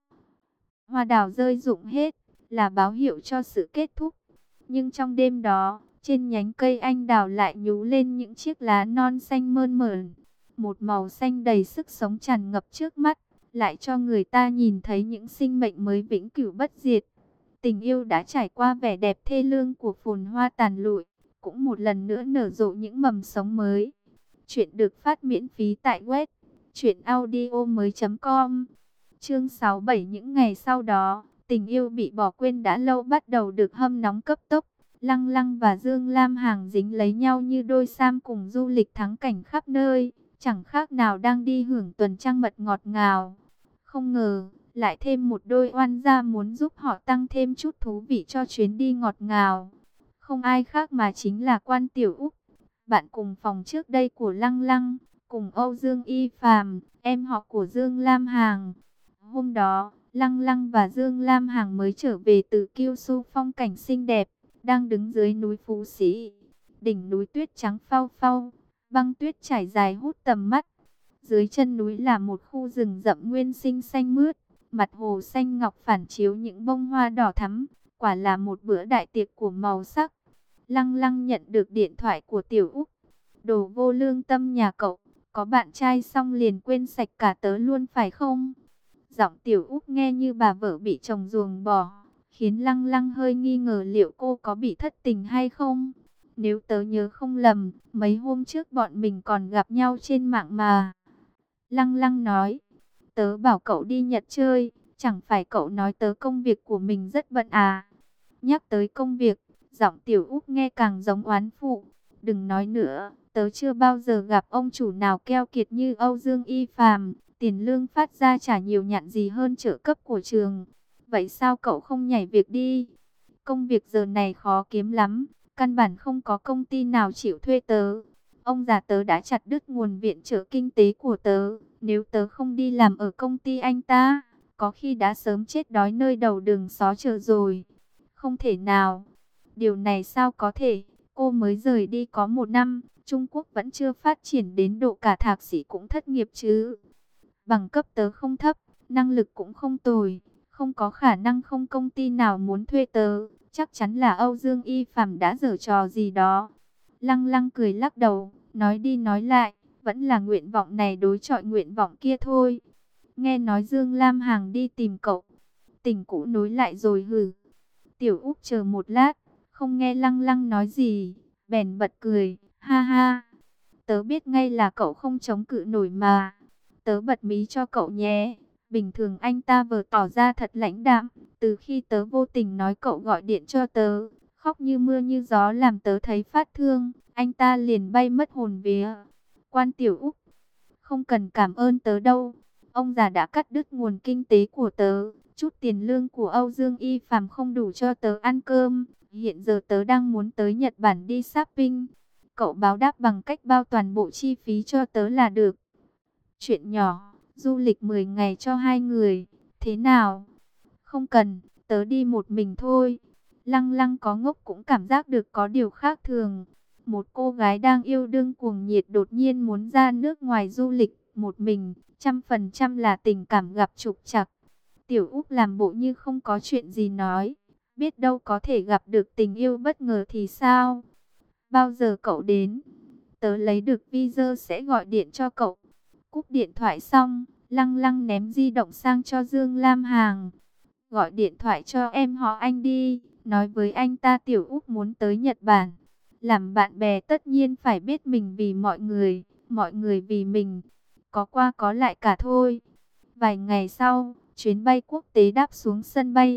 Hoa đào rơi rụng hết, là báo hiệu cho sự kết thúc. Nhưng trong đêm đó, trên nhánh cây anh đào lại nhú lên những chiếc lá non xanh mơn mởn. Một màu xanh đầy sức sống tràn ngập trước mắt, lại cho người ta nhìn thấy những sinh mệnh mới vĩnh cửu bất diệt. Tình yêu đã trải qua vẻ đẹp thê lương của phồn hoa tàn lụi, cũng một lần nữa nở rộ những mầm sống mới. Chuyện được phát miễn phí tại web truyện audio mới chấm com. Chương sáu bảy. Những ngày sau đó, tình yêu bị bỏ quên đã lâu bắt đầu được hâm nóng cấp tốc. Lăng Lăng và Dương Lam Hằng dính lấy nhau như đôi sam cùng du lịch thắng cảnh khắp nơi, chẳng khác nào đang đi hưởng tuần trăng mật ngọt ngào. Không ngờ, lại thêm một đôi oan gia muốn giúp họ tăng thêm chút thú vị cho chuyến đi ngọt ngào. Không ai khác mà chính là Quan Tiểu Úc, bạn cùng phòng trước đây của Lăng Lăng, cùng Âu Dương Y Phàm, em họ của Dương Lam Hằng. Hôm đó, Lăng Lăng và Dương Lam Hằng mới trở về từ Kiêu Su phong cảnh xinh đẹp, đang đứng dưới núi Phú Sĩ. Đỉnh núi tuyết trắng phau phau, băng tuyết trải dài hút tầm mắt. Dưới chân núi là một khu rừng rậm nguyên sinh xanh mướt, mặt hồ xanh ngọc phản chiếu những bông hoa đỏ thắm, quả là một bữa đại tiệc của màu sắc. Lăng Lăng nhận được điện thoại của Tiểu Úc. Đồ vô lương tâm nhà cậu, có bạn trai xong liền quên sạch cả tớ luôn phải không? Giọng Tiểu Úc nghe như bà vợ bị chồng ruồng bỏ, khiến Lăng Lăng hơi nghi ngờ liệu cô có bị thất tình hay không. Nếu tớ nhớ không lầm, mấy hôm trước bọn mình còn gặp nhau trên mạng mà. Lăng Lăng nói, tớ bảo cậu đi Nhật chơi, chẳng phải cậu nói tớ công việc của mình rất bận à? Nhắc tới công việc, giọng Tiểu Úc nghe càng giống oán phụ. Đừng nói nữa, tớ chưa bao giờ gặp ông chủ nào keo kiệt như Âu Dương Y Phàm, tiền lương phát ra chả nhiều nhặn gì hơn trợ cấp của trường. Vậy sao cậu không nhảy việc đi? Công việc giờ này khó kiếm lắm, căn bản không có công ty nào chịu thuê tớ. Ông già tớ đã chặt đứt nguồn viện trợ kinh tế của tớ, nếu tớ không đi làm ở công ty anh ta, có khi đã sớm chết đói nơi đầu đường xó chợ rồi. Không thể nào, điều này sao có thể, cô mới rời đi có một năm, Trung Quốc vẫn chưa phát triển đến độ cả thạc sĩ cũng thất nghiệp chứ. Bằng cấp tớ không thấp, năng lực cũng không tồi, không có khả năng không công ty nào muốn thuê tớ, chắc chắn là Âu Dương Y Phàm đã giở trò gì đó. Lăng Lăng cười lắc đầu, nói đi nói lại, vẫn là nguyện vọng này đối chọi nguyện vọng kia thôi. Nghe nói Dương Lam Hằng đi tìm cậu, tình cũ nối lại rồi hử? Tiểu Úc chờ một lát, không nghe Lăng Lăng nói gì, bèn bật cười, ha ha. Tớ biết ngay là cậu không chống cự nổi mà. Tớ bật mí cho cậu nhé. Bình thường anh ta vừa tỏ ra thật lãnh đạm, từ khi tớ vô tình nói cậu gọi điện cho tớ, khóc như mưa như gió làm tớ thấy phát thương, anh ta liền bay mất hồn vía. Quan Tiểu Úc, không cần cảm ơn tớ đâu. Ông già đã cắt đứt nguồn kinh tế của tớ, chút tiền lương của Âu Dương Y Phàm không đủ cho tớ ăn cơm. Hiện giờ tớ đang muốn tới Nhật Bản đi shopping. Cậu báo đáp bằng cách bao toàn bộ chi phí cho tớ là được. Chuyện nhỏ, du lịch mười ngày cho hai người, thế nào? Không cần, tớ đi một mình thôi. Lăng Lăng có ngốc cũng cảm giác được có điều khác thường. Một cô gái đang yêu đương cuồng nhiệt đột nhiên muốn ra nước ngoài du lịch một mình, trăm phần trăm là tình cảm gặp trục trặc. Tiểu Úc làm bộ như không có chuyện gì nói, biết đâu có thể gặp được tình yêu bất ngờ thì sao? Bao giờ cậu đến? Tớ lấy được visa sẽ gọi điện cho cậu. Cúp điện thoại xong, Lăng Lăng ném di động sang cho Dương Lam Hằng. Gọi điện thoại cho em họ anh đi, nói với anh ta Tiểu Úc muốn tới Nhật Bản. Làm bạn bè tất nhiên phải biết mình vì mọi người, mọi người vì mình. Có qua có lại cả thôi. Vài ngày sau, chuyến bay quốc tế đáp xuống sân bay.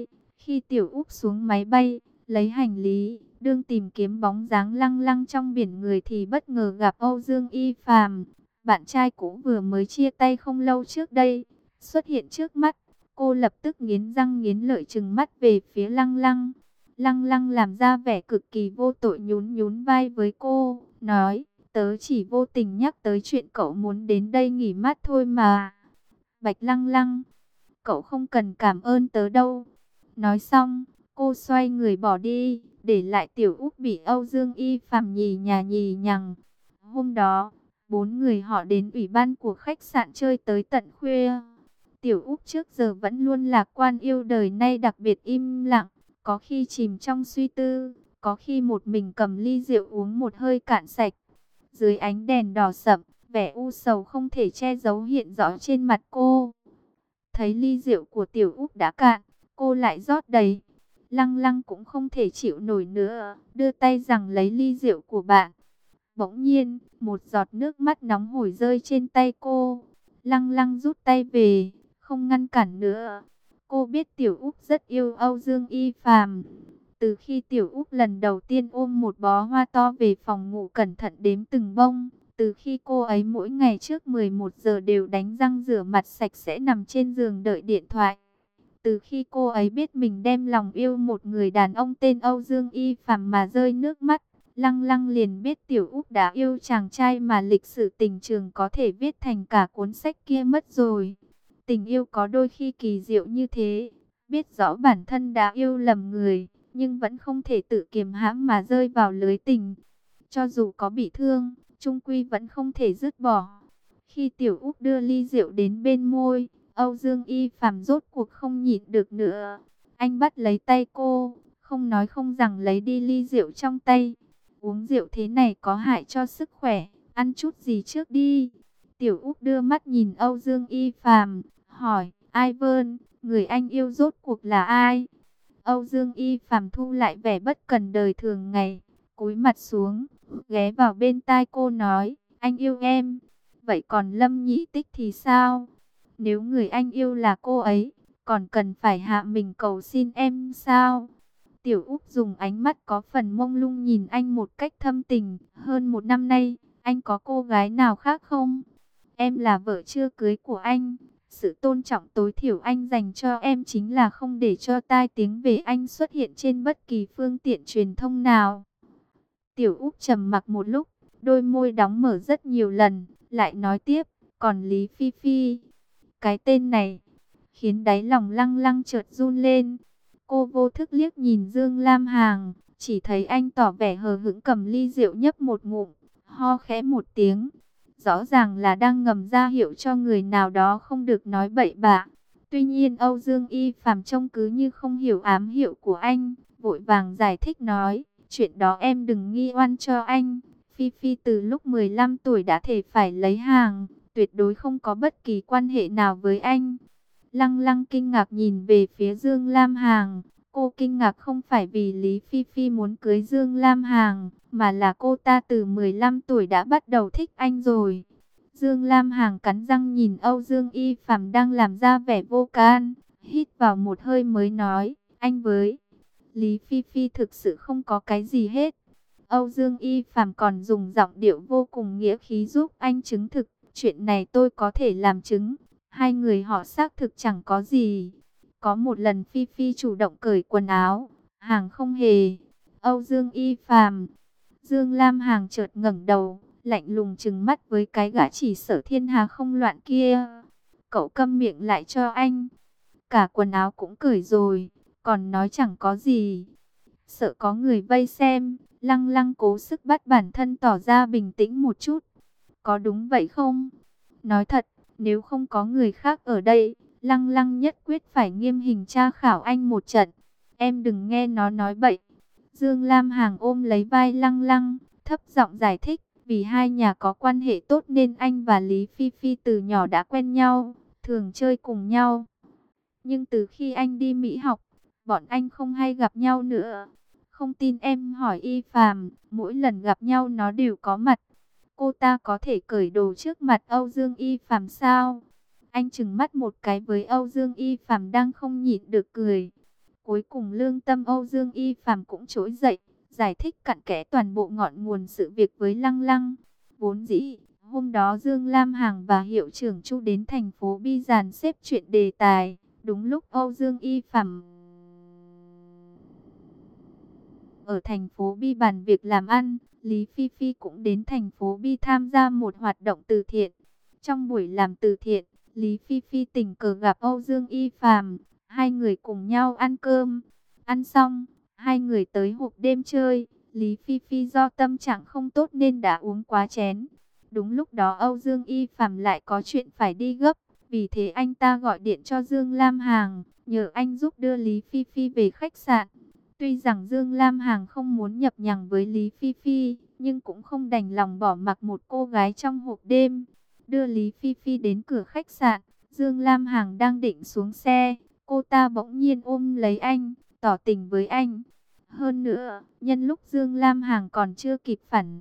Khi Tiểu Úc xuống máy bay, lấy hành lý, đương tìm kiếm bóng dáng Lăng Lăng trong biển người thì bất ngờ gặp Âu Dương Y Phàm, bạn trai cũ vừa mới chia tay không lâu trước đây, xuất hiện trước mắt. Cô lập tức nghiến răng nghiến lợi trừng mắt về phía Lăng Lăng. Lăng Lăng làm ra vẻ cực kỳ vô tội, nhún nhún vai với cô, nói, tớ chỉ vô tình nhắc tới chuyện cậu muốn đến đây nghỉ mát thôi mà. Bạch Lăng Lăng, cậu không cần cảm ơn tớ đâu. Nói xong, cô xoay người bỏ đi, để lại Tiểu Úc bị Âu Dương Y Phàm nhì nhà nhì nhằng. Hôm đó, bốn người họ đến ủy ban của khách sạn chơi tới tận khuya. Tiểu Úc trước giờ vẫn luôn lạc quan yêu đời, nay đặc biệt im lặng, có khi chìm trong suy tư, có khi một mình cầm ly rượu uống một hơi cạn sạch. Dưới ánh đèn đỏ sậm, vẻ u sầu không thể che giấu hiện rõ trên mặt cô. Thấy ly rượu của Tiểu Úc đã cạn, cô lại rót đầy. Lăng Lăng cũng không thể chịu nổi nữa, đưa tay giằng lấy ly rượu của bạn. Bỗng nhiên, một giọt nước mắt nóng hổi rơi trên tay cô. Lăng Lăng rút tay về, không ngăn cản nữa. Cô biết Tiểu Úc rất yêu Âu Dương Y Phàm. Từ khi Tiểu Úc lần đầu tiên ôm một bó hoa to về phòng ngủ cẩn thận đếm từng bông, từ khi cô ấy mỗi ngày trước mười một giờ đều đánh răng rửa mặt sạch sẽ nằm trên giường đợi điện thoại. Từ khi cô ấy biết mình đem lòng yêu một người đàn ông tên Âu Dương Y Phàm mà rơi nước mắt, Lăng Lăng liền biết Tiểu Úc đã yêu chàng trai mà lịch sử tình trường có thể viết thành cả cuốn sách kia mất rồi. Tình yêu có đôi khi kỳ diệu như thế, biết rõ bản thân đã yêu lầm người, nhưng vẫn không thể tự kiềm hãm mà rơi vào lưới tình. Cho dù có bị thương, chung quy vẫn không thể dứt bỏ. Khi Tiểu Úc đưa ly rượu đến bên môi, Âu Dương Y Phàm rốt cuộc không nhịn được nữa. Anh bắt lấy tay cô, không nói không rằng lấy đi ly rượu trong tay. Uống rượu thế này có hại cho sức khỏe, ăn chút gì trước đi. Tiểu Úc đưa mắt nhìn Âu Dương Y Phàm, hỏi, Ivan, người anh yêu rốt cuộc là ai? Âu Dương Y Phàm thu lại vẻ bất cần đời thường ngày, cúi mặt xuống, ghé vào bên tai cô nói, anh yêu em. Vậy còn Lâm Nhĩ Tích thì sao? Nếu người anh yêu là cô ấy, còn cần phải hạ mình cầu xin em sao? Tiểu Úc dùng ánh mắt có phần mông lung nhìn anh một cách thâm tình. Hơn một năm nay, anh có cô gái nào khác không? Em là vợ chưa cưới của anh. Sự tôn trọng tối thiểu anh dành cho em chính là không để cho tai tiếng về anh xuất hiện trên bất kỳ phương tiện truyền thông nào. Tiểu Úc trầm mặc một lúc, đôi môi đóng mở rất nhiều lần, lại nói tiếp, còn Lý Phi Phi. Cái tên này khiến đáy lòng Lăng Lăng chợt run lên. Cô vô thức liếc nhìn Dương Lam Hằng, chỉ thấy anh tỏ vẻ hờ hững cầm ly rượu nhấp một ngụm, ho khẽ một tiếng. Rõ ràng là đang ngầm ra hiệu cho người nào đó không được nói bậy bạ. Tuy nhiên Âu Dương Y Phàm trông cứ như không hiểu ám hiệu của anh, vội vàng giải thích nói, chuyện đó em đừng nghi oan cho anh. Phi Phi từ lúc mười lăm tuổi đã thề phải lấy hàng, tuyệt đối không có bất kỳ quan hệ nào với anh. Lăng Lăng kinh ngạc nhìn về phía Dương Lam Hằng. Cô kinh ngạc không phải vì Lý Phi Phi muốn cưới Dương Lam Hằng, mà là cô ta từ mười lăm tuổi đã bắt đầu thích anh rồi. Dương Lam Hằng cắn răng nhìn Âu Dương Y Phàm đang làm ra vẻ vô can, hít vào một hơi mới nói, anh với Lý Phi Phi thực sự không có cái gì hết. Âu Dương Y Phàm còn dùng giọng điệu vô cùng nghĩa khí giúp anh chứng thực, chuyện này tôi có thể làm chứng. Hai người họ xác thực chẳng có gì. Có một lần Phi Phi chủ động cởi quần áo, Hằng không hề. Âu Dương Y Phàm. Dương Lam Hằng chợt ngẩng đầu, lạnh lùng trừng mắt với cái gã chỉ sợ thiên hà không loạn kia. Cậu câm miệng lại cho anh. Cả quần áo cũng cởi rồi, còn nói chẳng có gì. Sợ có người vây xem, Lăng Lăng cố sức bắt bản thân tỏ ra bình tĩnh một chút. Có đúng vậy không? Nói thật, nếu không có người khác ở đây, Lăng Lăng nhất quyết phải nghiêm hình tra khảo anh một trận. Em đừng nghe nó nói bậy. Dương Lam Hằng ôm lấy vai Lăng Lăng, thấp giọng giải thích. Vì hai nhà có quan hệ tốt nên anh và Lý Phi Phi từ nhỏ đã quen nhau, thường chơi cùng nhau. Nhưng từ khi anh đi Mỹ học, bọn anh không hay gặp nhau nữa. Không tin em hỏi Y Phàm, mỗi lần gặp nhau nó đều có mặt. Cô ta có thể cởi đồ trước mặt Âu Dương Y Phàm sao? Anh trừng mắt một cái với Âu Dương Y Phàm đang không nhịn được cười. Cuối cùng lương tâm Âu Dương Y Phàm cũng trỗi dậy, giải thích cặn kẽ toàn bộ ngọn nguồn sự việc với Lăng Lăng. Vốn dĩ, hôm đó Dương Lam Hằng và hiệu trưởng Chu đến thành phố Bi dàn xếp chuyện đề tài. Đúng lúc Âu Dương Y Phàm ở thành phố Bi bàn việc làm ăn, Lý Phi Phi cũng đến thành phố Bi tham gia một hoạt động từ thiện. Trong buổi làm từ thiện, Lý Phi Phi tình cờ gặp Âu Dương Y Phàm, hai người cùng nhau ăn cơm. Ăn xong, hai người tới hộp đêm chơi. Lý Phi Phi do tâm trạng không tốt nên đã uống quá chén. Đúng lúc đó Âu Dương Y Phàm lại có chuyện phải đi gấp, vì thế anh ta gọi điện cho Dương Lam Hằng, nhờ anh giúp đưa Lý Phi Phi về khách sạn. Tuy rằng Dương Lam Hằng không muốn nhập nhằng với Lý Phi Phi, nhưng cũng không đành lòng bỏ mặc một cô gái trong hộp đêm. Đưa Lý Phi Phi đến cửa khách sạn, Dương Lam Hằng đang định xuống xe, cô ta bỗng nhiên ôm lấy anh, tỏ tình với anh. Hơn nữa, nhân lúc Dương Lam Hằng còn chưa kịp phản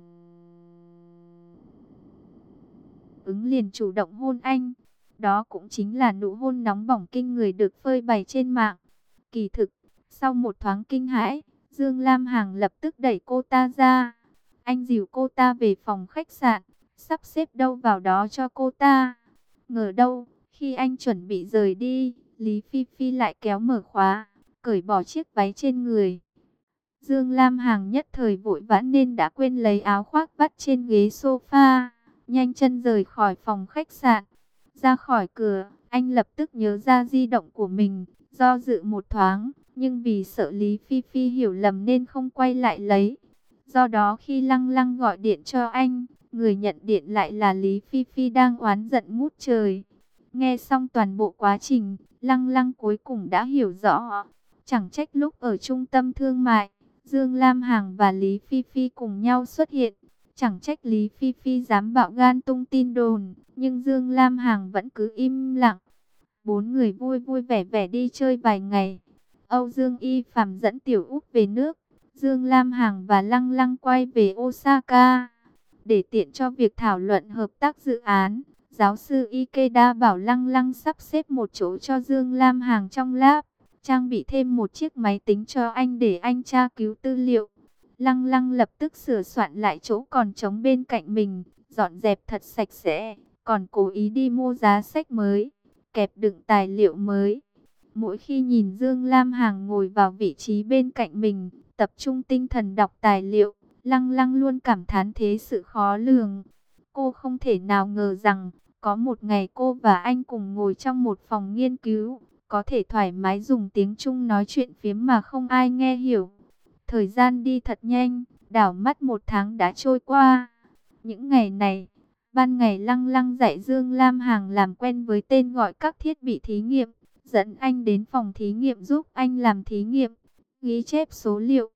ứng liền chủ động hôn anh. Đó cũng chính là nụ hôn nóng bỏng kinh người được phơi bày trên mạng. Kỳ thực, sau một thoáng kinh hãi, Dương Lam Hằng lập tức đẩy cô ta ra. Anh dìu cô ta về phòng khách sạn, sắp xếp đâu vào đó cho cô ta. Ngờ đâu, khi anh chuẩn bị rời đi, Lý Phi Phi lại kéo mở khóa, cởi bỏ chiếc váy trên người. Dương Lam Hằng nhất thời vội vã nên đã quên lấy áo khoác vắt trên ghế sofa, nhanh chân rời khỏi phòng khách sạn. Ra khỏi cửa, anh lập tức nhớ ra di động của mình, do dự một thoáng, nhưng vì sợ Lý Phi Phi hiểu lầm nên không quay lại lấy. Do đó khi Lăng Lăng gọi điện cho anh, người nhận điện lại là Lý Phi Phi đang oán giận ngút trời. Nghe xong toàn bộ quá trình, Lăng Lăng cuối cùng đã hiểu rõ. Chẳng trách lúc ở trung tâm thương mại, Dương Lam Hằng và Lý Phi Phi cùng nhau xuất hiện. Chẳng trách Lý Phi Phi dám bạo gan tung tin đồn, nhưng Dương Lam Hằng vẫn cứ im lặng. Bốn người vui vui vẻ vẻ đi chơi vài ngày. Âu Dương Y Phàm dẫn Tiểu Úc về nước, Dương Lam Hằng và Lăng Lăng quay về Osaka. Để tiện cho việc thảo luận hợp tác dự án, giáo sư Ikeda bảo Lăng Lăng sắp xếp một chỗ cho Dương Lam Hằng trong lab, trang bị thêm một chiếc máy tính cho anh để anh tra cứu tư liệu. Lăng Lăng lập tức sửa soạn lại chỗ còn trống bên cạnh mình, dọn dẹp thật sạch sẽ, còn cố ý đi mua giá sách mới, kẹp đựng tài liệu mới. Mỗi khi nhìn Dương Lam Hằng ngồi vào vị trí bên cạnh mình, tập trung tinh thần đọc tài liệu, Lăng Lăng luôn cảm thán thế sự khó lường. Cô không thể nào ngờ rằng, có một ngày cô và anh cùng ngồi trong một phòng nghiên cứu, có thể thoải mái dùng tiếng Trung nói chuyện phiếm mà không ai nghe hiểu. Thời gian đi thật nhanh, đảo mắt một tháng đã trôi qua. Những ngày này, ban ngày Lăng Lăng dạy Dương Lam Hằng làm quen với tên gọi các thiết bị thí nghiệm, dẫn anh đến phòng thí nghiệm giúp anh làm thí nghiệm, ghi chép số liệu,